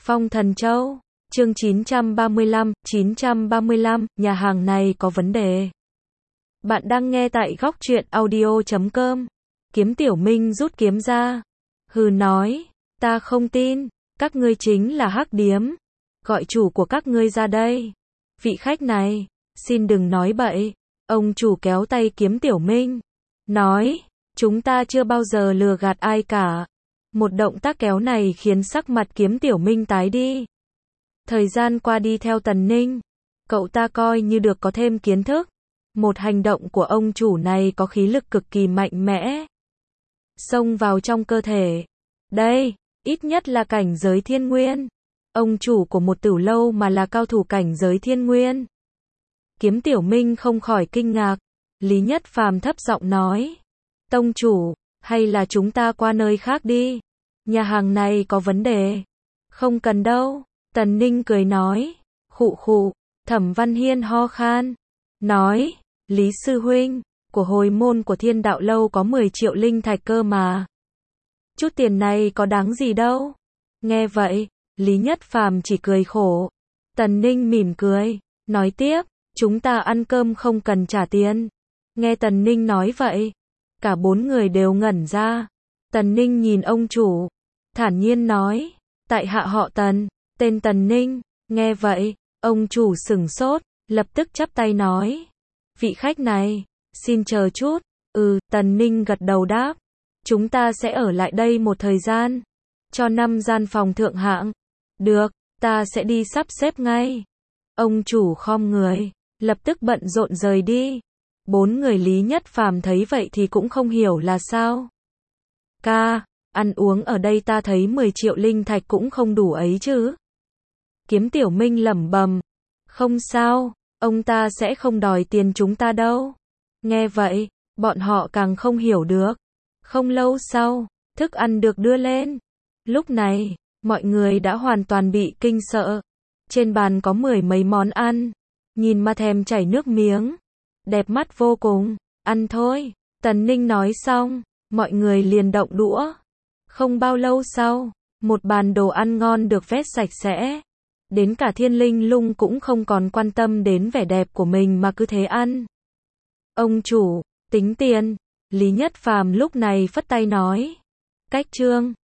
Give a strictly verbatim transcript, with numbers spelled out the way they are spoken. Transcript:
Phong Thần Châu, chương chín trăm ba mươi lăm, chín trăm ba mươi lăm, nhà hàng này có vấn đề. Bạn đang nghe tại góc truyện audio chấm com. Kiếm Tiểu Minh rút kiếm ra. Hừ nói, ta không tin, các ngươi chính là hắc điếm. Gọi chủ của các ngươi ra đây. Vị khách này, xin đừng nói bậy. Ông chủ kéo tay Kiếm Tiểu Minh. Nói, chúng ta chưa bao giờ lừa gạt ai cả. Một động tác kéo này khiến sắc mặt Kiếm Tiểu Minh tái đi. Thời gian qua đi theo Tần Ninh, cậu ta coi như được có thêm kiến thức. Một hành động của ông chủ này có khí lực cực kỳ mạnh mẽ. Xông vào trong cơ thể. Đây, ít nhất là cảnh giới thiên nguyên. Ông chủ của một tử lâu mà là cao thủ cảnh giới thiên nguyên. Kiếm Tiểu Minh không khỏi kinh ngạc. Lý Nhất Phàm thấp giọng nói. Tông chủ, hay là chúng ta qua nơi khác đi. Nhà hàng này có vấn đề. Không cần đâu. Tần Ninh cười nói. Khụ khụ. Thẩm Văn Hiên ho khan. Nói. Lý Sư Huynh, của hồi môn của Thiên Đạo Lâu có mười triệu linh thạch cơ mà. Chút tiền này có đáng gì đâu. Nghe vậy, Lý Nhất Phàm chỉ cười khổ. Tần Ninh mỉm cười. Nói tiếp. Chúng ta ăn cơm không cần trả tiền. Nghe Tần Ninh nói vậy. Cả bốn người đều ngẩn ra. Tần Ninh nhìn ông chủ. Thản nhiên nói. Tại hạ họ Tần. Tên Tần Ninh. Nghe vậy. Ông chủ sửng sốt. Lập tức chắp tay nói. Vị khách này. Xin chờ chút. Ừ. Tần Ninh gật đầu đáp. Chúng ta sẽ ở lại đây một thời gian. Cho năm gian phòng thượng hạng. Được. Ta sẽ đi sắp xếp ngay. Ông chủ khom người. Lập tức bận rộn rời đi. Bốn người Lý Nhất Phàm thấy vậy thì cũng không hiểu là sao. Ca, ăn uống ở đây ta thấy mười triệu linh thạch cũng không đủ ấy chứ. Kiếm Tiểu Minh lẩm bẩm. Không sao, ông ta sẽ không đòi tiền chúng ta đâu. Nghe vậy, bọn họ càng không hiểu được. Không lâu sau, thức ăn được đưa lên. Lúc này, mọi người đã hoàn toàn bị kinh sợ. Trên bàn có mười mấy món ăn. Nhìn mà thèm chảy nước miếng. Đẹp mắt vô cùng. Ăn thôi. Tần Ninh nói xong. Mọi người liền động đũa. Không bao lâu sau. Một bàn đồ ăn ngon được vét sạch sẽ. Đến cả Thiên Linh Lung cũng không còn quan tâm đến vẻ đẹp của mình mà cứ thế ăn. Ông chủ, tính tiền. Lý Nhất Phàm lúc này phất tay nói. Cách trương.